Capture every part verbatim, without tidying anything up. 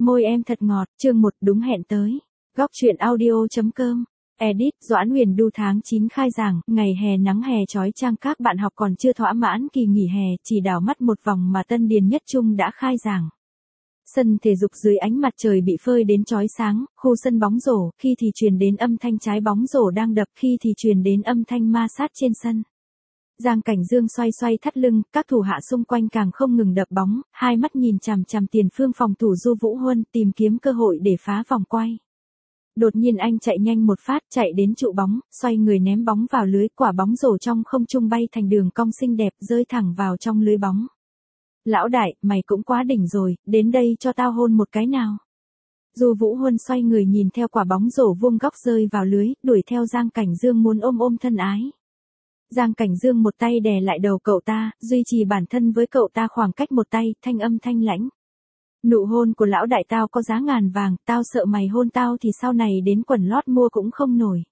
Môi em thật ngọt, chương một đúng hẹn tới. Góc truyện audio.com. Edit, Doãn Huyền Du tháng chín khai giảng, ngày hè nắng hè chói chang các bạn học còn chưa thỏa mãn kỳ nghỉ hè, chỉ đảo mắt một vòng mà Tân Điền Nhất Trung đã khai giảng. Sân thể dục dưới ánh mặt trời bị phơi đến chói sáng, khu sân bóng rổ, khi thì truyền đến âm thanh trái bóng rổ đang đập, khi thì truyền đến âm thanh ma sát trên sân. Giang Cảnh Dương xoay xoay thắt lưng, các thủ hạ xung quanh càng không ngừng đập bóng, hai mắt nhìn chằm chằm tiền phương phòng thủ Du Vũ Huân, tìm kiếm cơ hội để phá vòng quay. Đột nhiên anh chạy nhanh một phát, chạy đến trụ bóng, xoay người ném bóng vào lưới, quả bóng rổ trong không trung bay thành đường cong xinh đẹp, rơi thẳng vào trong lưới bóng. Lão đại, mày cũng quá đỉnh rồi, đến đây cho tao hôn một cái nào. Du Vũ Huân xoay người nhìn theo quả bóng rổ vuông góc rơi vào lưới, đuổi theo Giang Cảnh Dương muốn ôm ôm thân ái. Giang Cảnh Dương một tay đè lại đầu cậu ta, duy trì bản thân với cậu ta khoảng cách một tay, thanh âm thanh lãnh. Nụ hôn của lão đại tao có giá ngàn vàng, tao sợ mày hôn tao thì sau này đến quần lót mua cũng không nổi.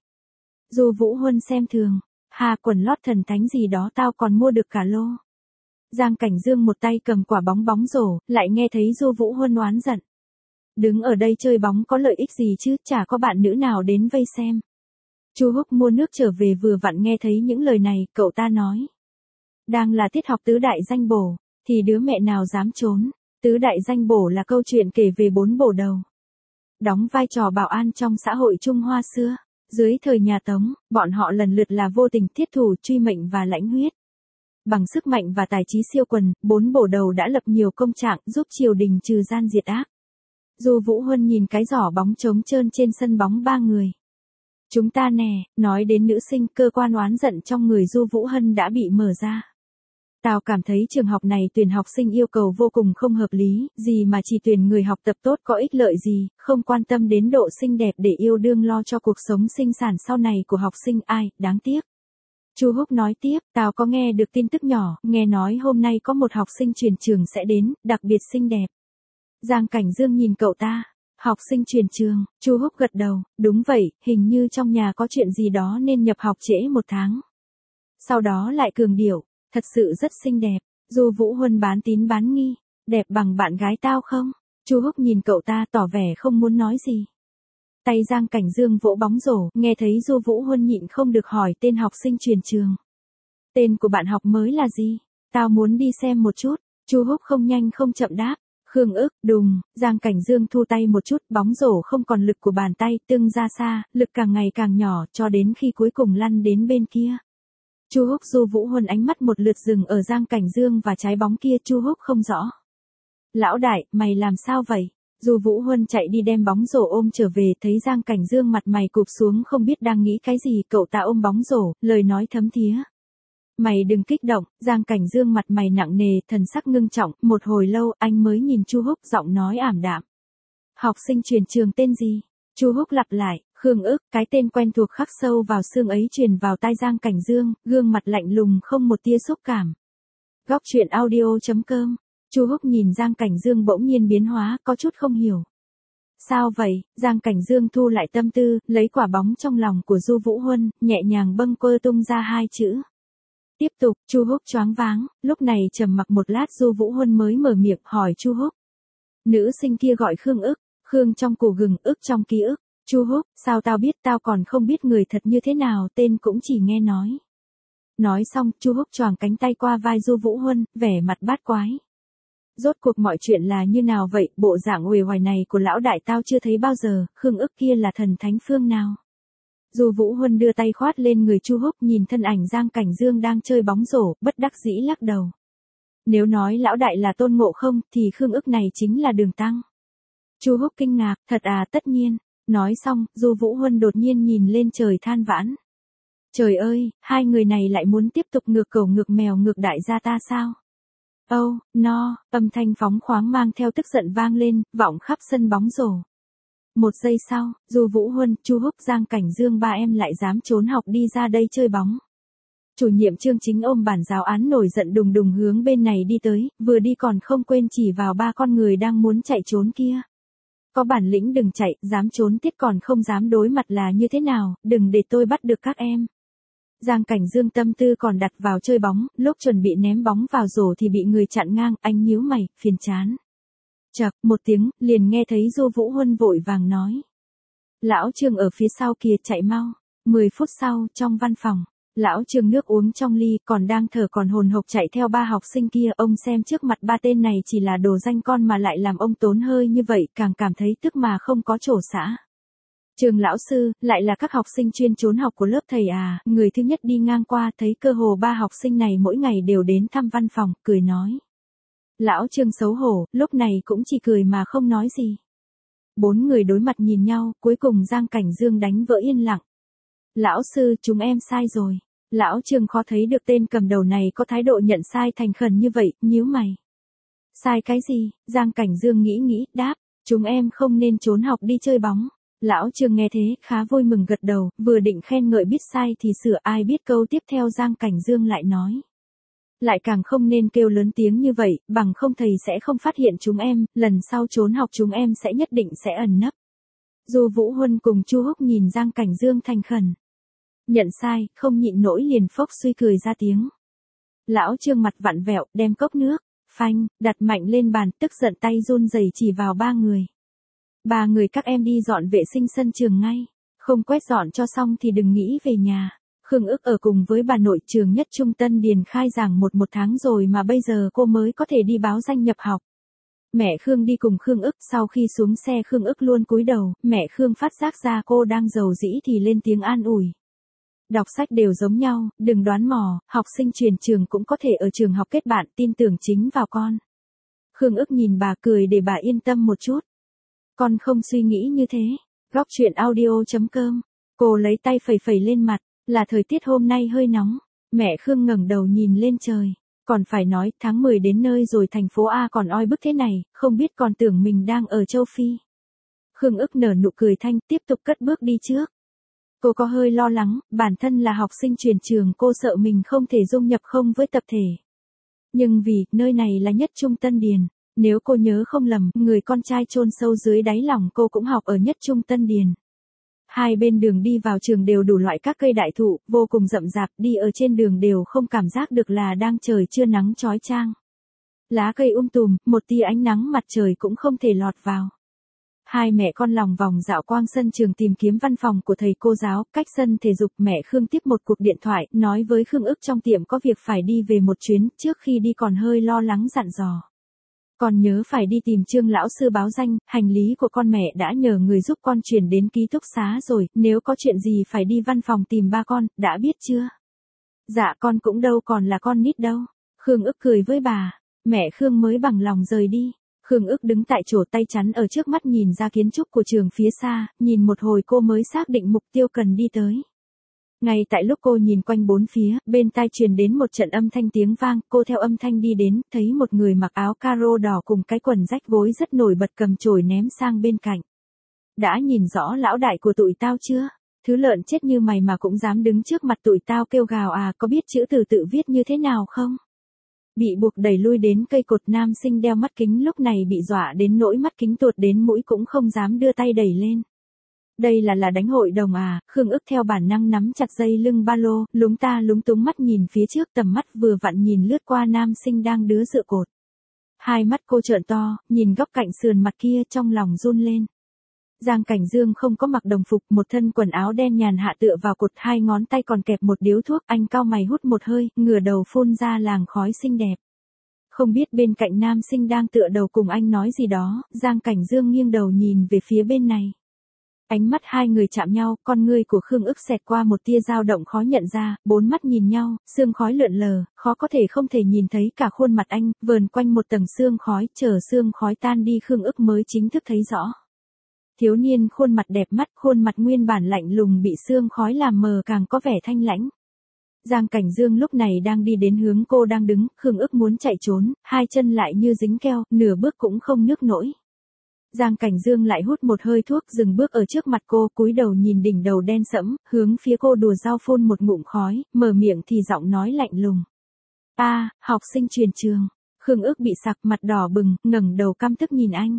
Du Vũ Huân xem thường, hà quần lót thần thánh gì đó tao còn mua được cả lô. Giang Cảnh Dương một tay cầm quả bóng bóng rổ, lại nghe thấy Du Vũ Huân oán giận. Đứng ở đây chơi bóng có lợi ích gì chứ, chả có bạn nữ nào đến vây xem. Chu Húc mua nước trở về vừa vặn nghe thấy những lời này, cậu ta nói. Đang là tiết học tứ đại danh bổ, thì đứa mẹ nào dám trốn. Tứ đại danh bổ là câu chuyện kể về bốn bổ đầu. Đóng vai trò bảo an trong xã hội Trung Hoa xưa. Dưới thời nhà Tống, bọn họ lần lượt là vô tình, thiết thủ, truy mệnh và lãnh huyết. Bằng sức mạnh và tài trí siêu quần, bốn bổ đầu đã lập nhiều công trạng giúp triều đình trừ gian diệt ác. Du Vũ Huân nhìn cái giỏ bóng trống trơn trên sân bóng ba người. Chúng ta nè, nói đến nữ sinh, cơ quan oán giận trong người Du Vũ Hân đã bị mở ra. Tao cảm thấy trường học này tuyển học sinh yêu cầu vô cùng không hợp lý, gì mà chỉ tuyển người học tập tốt có ích lợi gì, không quan tâm đến độ xinh đẹp để yêu đương lo cho cuộc sống sinh sản sau này của học sinh, ai, đáng tiếc. Chu Húc nói tiếp, tao có nghe được tin tức nhỏ, nghe nói hôm nay có một học sinh chuyển trường sẽ đến, đặc biệt xinh đẹp. Giang Cảnh Dương nhìn cậu ta. Học sinh chuyển trường, Chu Húc gật đầu, đúng vậy, hình như trong nhà có chuyện gì đó nên nhập học trễ một tháng. Sau đó lại cường điệu, thật sự rất xinh đẹp. Du Vũ Huân bán tín bán nghi, đẹp bằng bạn gái tao không? Chu Húc nhìn cậu ta tỏ vẻ không muốn nói gì. Tay Giang Cảnh Dương vỗ bóng rổ, nghe thấy Du Vũ Huân nhịn không được hỏi tên học sinh chuyển trường. Tên của bạn học mới là gì? Tao muốn đi xem một chút. Chu Húc không nhanh không chậm đáp. Khương ức, đùng, Giang Cảnh Dương thu tay một chút, bóng rổ không còn lực của bàn tay, tưng ra xa, lực càng ngày càng nhỏ, cho đến khi cuối cùng lăn đến bên kia. Chu Húc Du Vũ Huân ánh mắt một lượt dừng ở Giang Cảnh Dương và trái bóng kia, Chu Húc không rõ. Lão đại, mày làm sao vậy? Du Vũ Huân chạy đi đem bóng rổ ôm trở về, thấy Giang Cảnh Dương mặt mày cụp xuống không biết đang nghĩ cái gì, cậu ta ôm bóng rổ, lời nói thấm thía. Mày đừng kích động, Giang Cảnh Dương mặt mày nặng nề, thần sắc ngưng trọng, một hồi lâu anh mới nhìn Chu Húc, giọng nói ảm đạm. Học sinh chuyển trường tên gì? Chu Húc lặp lại, Khương ức, cái tên quen thuộc khắc sâu vào xương ấy truyền vào tai Giang Cảnh Dương, gương mặt lạnh lùng không một tia xúc cảm. Góc truyện audio.com. Chu Húc nhìn Giang Cảnh Dương bỗng nhiên biến hóa, có chút không hiểu. Sao vậy? Giang Cảnh Dương thu lại tâm tư, lấy quả bóng trong lòng của Du Vũ Huân, nhẹ nhàng bâng quơ tung ra hai chữ. Tiếp tục, Chu Húc choáng váng, lúc này trầm mặc một lát Du Vũ Huân mới mở miệng hỏi Chu Húc. Nữ sinh kia gọi Khương ức, Khương trong củ gừng, ức trong ký ức. Chu Húc, sao tao biết, tao còn không biết người thật như thế nào, tên cũng chỉ nghe nói. Nói xong, Chu Húc choàng cánh tay qua vai Du Vũ Huân, vẻ mặt bát quái. Rốt cuộc mọi chuyện là như nào vậy, bộ dạng uể oải này của lão đại tao chưa thấy bao giờ, Khương ức kia là thần thánh phương nào? Du Vũ Huân đưa tay khoát lên người Chu Húc, nhìn thân ảnh Giang Cảnh Dương đang chơi bóng rổ, bất đắc dĩ lắc đầu. Nếu nói lão đại là Tôn Ngộ Không, thì Khương ức này chính là Đường Tăng. Chu Húc kinh ngạc, thật à, tất nhiên. Nói xong, Du Vũ Huân đột nhiên nhìn lên trời than vãn. Trời ơi, hai người này lại muốn tiếp tục ngược cẩu ngược mèo ngược đại gia ta sao? Âu, oh, no, âm thanh phóng khoáng mang theo tức giận vang lên, vọng khắp sân bóng rổ. Một giây sau, Du Vũ Huân, Chu Húc, Giang Cảnh Dương ba em lại dám trốn học đi ra đây chơi bóng. Chủ nhiệm chương chính ôm bản giáo án nổi giận đùng đùng hướng bên này đi tới, vừa đi còn không quên chỉ vào ba con người đang muốn chạy trốn kia. Có bản lĩnh đừng chạy, dám trốn tiết còn không dám đối mặt là như thế nào, đừng để tôi bắt được các em. Giang Cảnh Dương tâm tư còn đặt vào chơi bóng, lúc chuẩn bị ném bóng vào rổ thì bị người chặn ngang, anh nhíu mày, phiền chán. Chậc, một tiếng, liền nghe thấy Du Vũ Huân vội vàng nói. Lão Trương ở phía sau kìa, chạy mau. Mười phút sau, trong văn phòng, lão Trương nước uống trong ly, còn đang thở còn hồn hộc chạy theo ba học sinh kia, ông xem trước mặt ba tên này chỉ là đồ danh con mà lại làm ông tốn hơi như vậy, càng cảm thấy tức mà không có chỗ xả. Trường lão sư, lại là các học sinh chuyên trốn học của lớp thầy à, người thứ nhất đi ngang qua thấy cơ hồ ba học sinh này mỗi ngày đều đến thăm văn phòng, cười nói. Lão Trương xấu hổ, lúc này cũng chỉ cười mà không nói gì. Bốn người đối mặt nhìn nhau, cuối cùng Giang Cảnh Dương đánh vỡ yên lặng. Lão sư, chúng em sai rồi. Lão Trương khó thấy được tên cầm đầu này có thái độ nhận sai thành khẩn như vậy, nhíu mày. Sai cái gì? Giang Cảnh Dương nghĩ nghĩ, đáp, chúng em không nên trốn học đi chơi bóng. Lão Trương nghe thế, khá vui mừng gật đầu, vừa định khen ngợi biết sai thì sửa, ai biết câu tiếp theo Giang Cảnh Dương lại nói. Lại càng không nên kêu lớn tiếng như vậy, bằng không thầy sẽ không phát hiện chúng em, lần sau trốn học chúng em sẽ nhất định sẽ ẩn nấp. Du Vũ Huân cùng Chu Húc nhìn Giang Cảnh Dương thành khẩn. Nhận sai, không nhịn nổi liền phốc suy cười ra tiếng. Lão Trương mặt vặn vẹo, đem cốc nước, phanh, đặt mạnh lên bàn, tức giận tay run rẩy chỉ vào ba người. Ba người các em đi dọn vệ sinh sân trường ngay, không quét dọn cho xong thì đừng nghĩ về nhà. Khương Ức ở cùng với bà nội trường nhất Trung Tân Điền khai giảng một một tháng rồi mà bây giờ cô mới có thể đi báo danh nhập học. Mẹ Khương đi cùng Khương Ức, sau khi xuống xe Khương Ức luôn cúi đầu, mẹ Khương phát giác ra cô đang rầu rĩ thì lên tiếng an ủi. Đọc sách đều giống nhau, đừng đoán mò, học sinh truyền trường cũng có thể ở trường học kết bạn, tin tưởng chính vào con. Khương Ức nhìn bà cười để bà yên tâm một chút. Con không suy nghĩ như thế. Góc truyện audio chấm com. Cô lấy tay phẩy phẩy lên mặt, là thời tiết hôm nay hơi nóng. Mẹ Khương ngẩng đầu nhìn lên trời. Còn phải nói, tháng mười đến nơi rồi thành phố A còn oi bức thế này, không biết còn tưởng mình đang ở châu Phi. Khương Ức nở nụ cười thanh, tiếp tục cất bước đi trước. Cô có hơi lo lắng, bản thân là học sinh truyền trường cô sợ mình không thể dung nhập không với tập thể. Nhưng vì, nơi này là nhất Trung Tân Điền, nếu cô nhớ không lầm, người con trai chôn sâu dưới đáy lòng cô cũng học ở nhất Trung Tân Điền. Hai bên đường đi vào trường đều đủ loại các cây đại thụ, vô cùng rậm rạp, đi ở trên đường đều không cảm giác được là đang trời trưa nắng chói chang. Lá cây um tùm, một tia ánh nắng mặt trời cũng không thể lọt vào. Hai mẹ con lòng vòng dạo quang sân trường tìm kiếm văn phòng của thầy cô giáo, cách sân thể dục mẹ Khương tiếp một cuộc điện thoại, nói với Khương Ức trong tiệm có việc phải đi về một chuyến, trước khi đi còn hơi lo lắng dặn dò. Còn nhớ phải đi tìm Trương lão sư báo danh, hành lý của con mẹ đã nhờ người giúp con chuyển đến ký túc xá rồi, nếu có chuyện gì phải đi văn phòng tìm ba con, đã biết chưa? Dạ con cũng đâu còn là con nít đâu. Khương Ức cười với bà, mẹ Khương mới bằng lòng rời đi. Khương Ức đứng tại chỗ tay chắn ở trước mắt nhìn ra kiến trúc của trường phía xa, nhìn một hồi cô mới xác định mục tiêu cần đi tới. Ngay tại lúc cô nhìn quanh bốn phía, bên tai truyền đến một trận âm thanh tiếng vang, cô theo âm thanh đi đến, thấy một người mặc áo caro đỏ cùng cái quần rách gối rất nổi bật cầm chổi ném sang bên cạnh. Đã nhìn rõ lão đại của tụi tao chưa? Thứ lợn chết như mày mà cũng dám đứng trước mặt tụi tao kêu gào à, có biết chữ từ tự viết như thế nào không? Bị buộc đẩy lui đến cây cột, nam sinh đeo mắt kính lúc này bị dọa đến nỗi mắt kính tuột đến mũi cũng không dám đưa tay đẩy lên. Đây là là đánh hội đồng à? Khương Ức theo bản năng nắm chặt dây lưng ba lô, lúng ta lúng túng mắt nhìn phía trước, tầm mắt vừa vặn nhìn lướt qua nam sinh đang đứa dựa cột. Hai mắt cô trợn to, nhìn góc cạnh sườn mặt kia trong lòng run lên. Giang Cảnh Dương không có mặc đồng phục, một thân quần áo đen nhàn hạ tựa vào cột, hai ngón tay còn kẹp một điếu thuốc, anh cau mày hút một hơi, ngửa đầu phun ra làn khói xinh đẹp. Không biết bên cạnh nam sinh đang tựa đầu cùng anh nói gì đó, Giang Cảnh Dương nghiêng đầu nhìn về phía bên này. Ánh mắt hai người chạm nhau, con ngươi của Khương Ức xẹt qua một tia dao động khó nhận ra, bốn mắt nhìn nhau, sương khói lượn lờ, khó có thể không thể nhìn thấy cả khuôn mặt anh, vờn quanh một tầng sương khói, chờ sương khói tan đi Khương Ức mới chính thức thấy rõ. Thiếu niên khuôn mặt đẹp mắt, khuôn mặt nguyên bản lạnh lùng bị sương khói làm mờ càng có vẻ thanh lãnh. Giang Cảnh Dương lúc này đang đi đến hướng cô đang đứng, Khương Ức muốn chạy trốn, hai chân lại như dính keo, nửa bước cũng không nhấc nổi. Giang Cảnh Dương lại hút một hơi thuốc, dừng bước ở trước mặt cô, cúi đầu nhìn đỉnh đầu đen sẫm, hướng phía cô đùa dao phun một ngụm khói, mở miệng thì giọng nói lạnh lùng. A, à, học sinh truyền trường. Khương Ức bị sặc, mặt đỏ bừng, ngẩng đầu căm tức nhìn anh.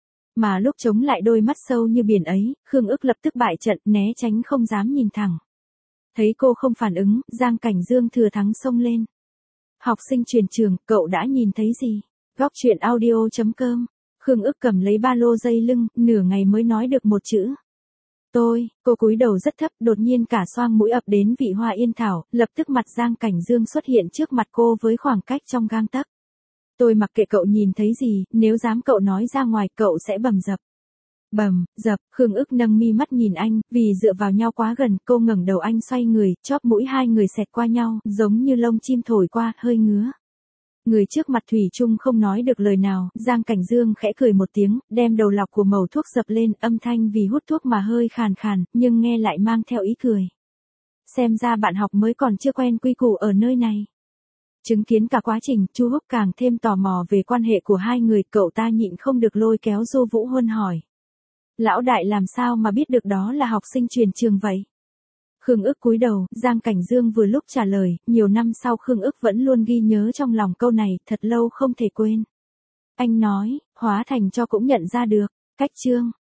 Mà lúc chống lại đôi mắt sâu như biển ấy, Khương Ức lập tức bại trận, né tránh không dám nhìn thẳng. Thấy cô không phản ứng, Giang Cảnh Dương thừa thắng xông lên. Học sinh truyền trường, cậu đã nhìn thấy gì? Góc truyện audio chấm com Khương Ức cầm lấy ba lô dây lưng, nửa ngày mới nói được một chữ. Tôi, cô cúi đầu rất thấp, đột nhiên cả xoang mũi ập đến vị hoa yên thảo, lập tức mặt Giang Cảnh Dương xuất hiện trước mặt cô với khoảng cách trong gang tấc. Tôi mặc kệ cậu nhìn thấy gì, nếu dám cậu nói ra ngoài cậu sẽ bầm dập. Bầm, dập, Khương Ức nâng mi mắt nhìn anh, vì dựa vào nhau quá gần, cô ngẩng đầu anh xoay người, chóp mũi hai người xẹt qua nhau, giống như lông chim thổi qua, hơi ngứa. Người trước mặt thủy chung không nói được lời nào, Giang Cảnh Dương khẽ cười một tiếng, đem đầu lọc của mẩu thuốc dập lên, âm thanh vì hút thuốc mà hơi khàn khàn, nhưng nghe lại mang theo ý cười. Xem ra bạn học mới còn chưa quen quy củ ở nơi này. Chứng kiến cả quá trình, Chu Húc càng thêm tò mò về quan hệ của hai người, cậu ta nhịn không được lôi kéo Du Vũ Huân hỏi. Lão đại làm sao mà biết được đó là học sinh truyền trường vậy? Khương Ức cúi đầu, Giang Cảnh Dương vừa lúc trả lời, nhiều năm sau Khương Ức vẫn luôn ghi nhớ trong lòng câu này, thật lâu không thể quên. Anh nói, hóa thành cho cũng nhận ra được, cách chương.